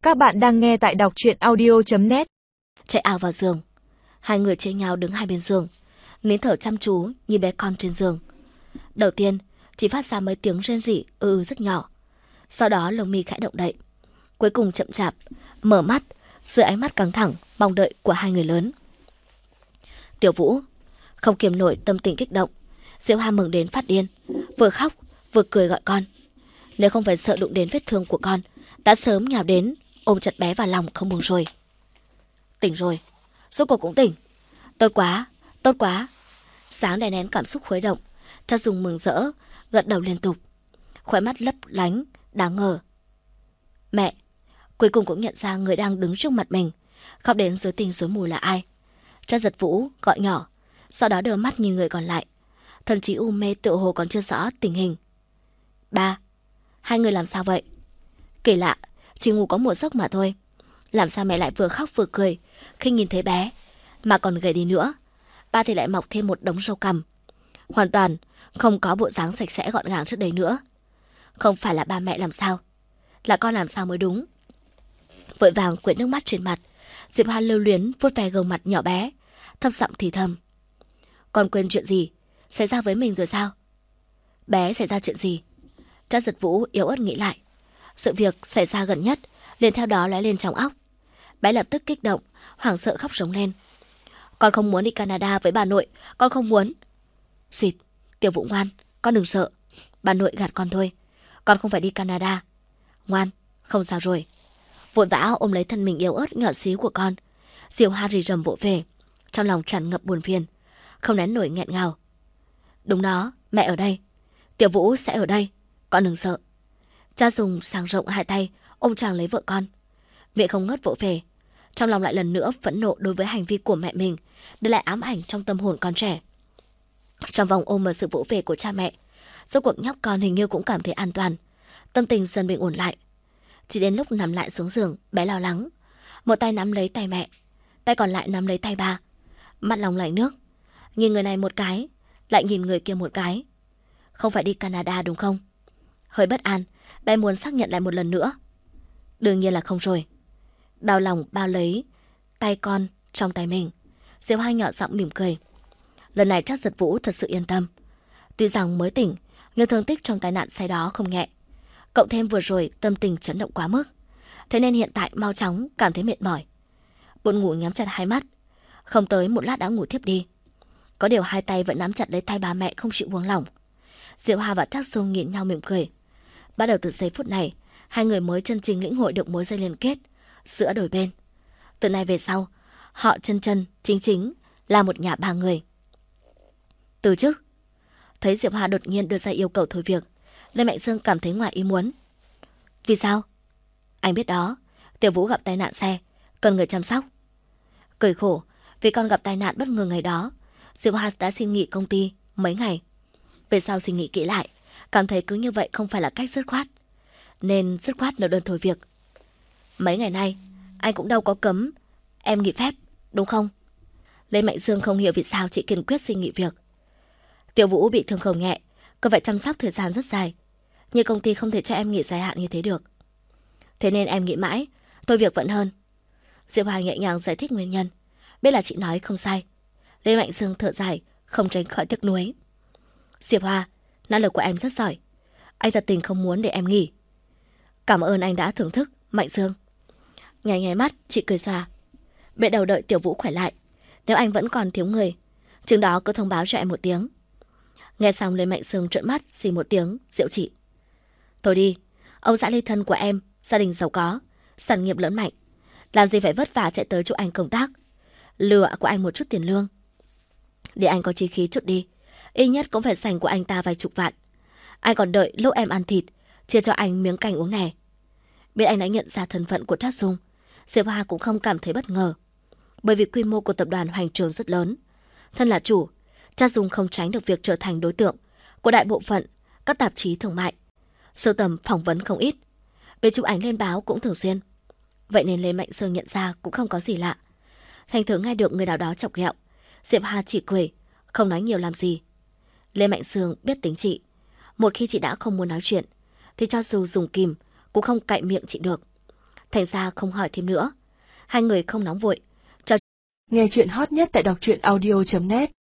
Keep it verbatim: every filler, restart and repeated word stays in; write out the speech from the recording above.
Các bạn đang nghe tại đọc truyện audio chấm net. Chạy ào vào giường. Hai người chia nhau đứng hai bên giường, nín thở chăm chú nhìn bé con trên giường. Đầu tiên chỉ phát ra mấy tiếng rên rỉ ư ừ rất nhỏ. Sau đó lông mi khẽ động đậy. Cuối cùng chậm chạp mở mắt dưới ánh mắt căng thẳng mong đợi của hai người lớn. Tiểu Vũ không kiềm nổi tâm tình kích động, Diệu Hoa mừng đến phát điên, vừa khóc vừa cười gọi con. Nếu không phải sợ đụng đến vết thương của con, đã sớm nhào đến ôm chặt bé vào lòng không buông rồi. Tỉnh rồi, rốt cuộc cũng tỉnh. Tốt quá, tốt quá. Sáng đè nén cảm xúc khuấy động, Cha Dùng mừng rỡ gật đầu liên tục, khóe mắt lấp lánh đáng ngờ. Mẹ cuối cùng cũng nhận ra người đang đứng trước mặt mình, khóc đến rối tinh rối mù là ai. Cha giật Vũ gọi nhỏ, sau đó đưa mắt nhìn người còn lại, thần trí u mê tựa hồ còn chưa rõ tình hình. Ba, hai người làm sao vậy? Kỳ lạ, chỉ ngủ có một giấc mà thôi. Làm sao mẹ lại vừa khóc vừa cười khi nhìn thấy bé, mà còn gầy đi nữa. Ba thì lại mọc thêm một đống râu cằm, hoàn toàn không có bộ dáng sạch sẽ gọn gàng trước đây nữa. Không phải là ba mẹ làm sao, là con làm sao mới đúng. Vội vàng quệt nước mắt trên mặt, Diệp Hoa lưu luyến vuốt ve gương mặt nhỏ bé, thấp giọng thì thầm. Con quên chuyện gì xảy ra với mình rồi sao? Bé xảy ra chuyện gì? Cha Giật Vũ yếu ớt nghĩ lại. Sự việc xảy ra gần nhất liền theo đó lóe lên trong óc. Bé lập tức kích động, hoảng sợ khóc rống lên. Con không muốn đi Canada với bà nội, con không muốn. Xịt, Tiểu Vũ ngoan, con đừng sợ. Bà nội gạt con thôi, con không phải đi Canada. Ngoan, không sao rồi. Vội vã ôm lấy thân mình yếu ớt nhỏ xíu của con, Diệu Hoa rì rầm vỗ về, trong lòng tràn ngập buồn phiền, không nén nổi nghẹn ngào. Đúng đó, mẹ ở đây, Tiểu Vũ sẽ ở đây, con đừng sợ. Cha Dùng sang rộng hai tay ôm choàng lấy vợ con, miệng không ngớt vỗ về, trong lòng lại lần nữa phẫn nộ đối với hành vi của mẹ mình, để lại ám ảnh trong tâm hồn con trẻ. Trong vòng ôm và sự vỗ về của cha mẹ, rốt cuộc nhóc con hình như cũng cảm thấy an toàn, tâm tình dần bình ổn lại. Chỉ đến lúc nằm lại xuống giường, bé lo lắng, một tay nắm lấy tay mẹ, tay còn lại nắm lấy tay ba, mắt lòng lạnh nước, nhìn người này một cái, lại nhìn người kia một cái. Không phải đi Canada đúng không? Hơi bất an, bé muốn xác nhận lại một lần nữa. Đương nhiên là không rồi. Đau lòng bao lấy tay con trong tay mình, Diệu Hoa nhỏ giọng mỉm cười. Lần này chắc Giật Vũ thật sự yên tâm. Tuy rằng mới tỉnh, nhưng thương tích trong tai nạn xe đó không nhẹ, cộng thêm vừa rồi tâm tình chấn động quá mức, thế nên hiện tại mau chóng cảm thấy mệt mỏi. Buồn ngủ nhắm chặt hai mắt, không tới một lát đã ngủ thiếp đi. Có điều hai tay vẫn nắm chặt lấy tay ba mẹ không chịu buông lỏng. Diệu Hoa và Trác Dung nhìn nhau mỉm cười. Bắt đầu từ giây phút này, hai người mới chân chính lĩnh hội được mối dây liên kết giữa đôi bên. Từ nay về sau, họ chân chân chính chính là một nhà ba người. Từ chức. Thấy Diệp Hoa đột nhiên đưa ra yêu cầu thôi việc, Lê Mạnh Dương cảm thấy ngoài ý muốn. Vì sao? Anh biết đó, Tiểu Vũ gặp tai nạn xe, cần người chăm sóc. Cười khổ, vì con gặp tai nạn bất ngờ ngày đó, Diệp Hoa đã xin nghỉ công ty mấy ngày. Về sau suy nghĩ kỹ lại, cảm thấy cứ như vậy không phải là cách dứt khoát, nên dứt khoát nộp đơn thôi việc. Mấy ngày nay, anh cũng đâu có cấm em nghỉ phép, đúng không? Lê Mạnh Dương không hiểu vì sao chị kiên quyết xin nghỉ việc. Tiểu Vũ bị thương không nhẹ, cần phải chăm sóc thời gian rất dài, nhưng công ty không thể cho em nghỉ dài hạn như thế được. Thế nên em nghĩ mãi, thôi việc vẫn hơn. Diệp Hoa nhẹ nhàng giải thích nguyên nhân, biết là chị nói không sai. Lê Mạnh Dương thở dài, không tránh khỏi tiếc nuối. Diệp Hoa, năng lực của em rất giỏi, anh thật tình không muốn để em nghỉ. Cảm ơn anh đã thưởng thức, Mạnh Dương. Nháy nháy mắt, chị cười xòa. Biết đầu đợi Tiểu Vũ khỏe lại, nếu anh vẫn còn thiếu người, chừng đó cứ thông báo cho em một tiếng. Nghe xong Lê Mạnh Dương trợn mắt xì một tiếng, giễu chị. Thôi đi, ông xã ly thân của em, gia đình giàu có, sản nghiệp lớn mạnh, làm gì phải vất vả chạy tới chỗ anh công tác, lừa của anh một chút tiền lương. Để anh có chí khí chút đi, ít nhất cũng phải dành của anh ta vài chục vạn. Anh còn đợi lúc em ăn thịt, chia cho anh miếng canh uống nè. Biết anh đã nhận ra thân phận của Trác Dung, Diệp Hoa cũng không cảm thấy bất ngờ, bởi vì quy mô của tập đoàn Hoành Trường rất lớn. Thân là chủ, Trác Dung không tránh được việc trở thành đối tượng của đại bộ phận các tạp chí thương mại. Sưu tầm phỏng vấn không ít, về chụp ảnh lên báo cũng thường xuyên. Vậy nên Lê Mạnh Dương nhận ra cũng không có gì lạ. Thành thử nghe được người nào đó chọc ghẹo, Diệp Hoa chỉ cười, không nói nhiều làm gì. Lê Mạnh Dương biết tính chị, một khi chị đã không muốn nói chuyện, thì cho dù dùng kìm cũng không cạy miệng chị được. thành ra không hỏi thêm nữa. Hai người không nóng vội. Nghe chuyện hot nhất tại đọc truyện audio chấm net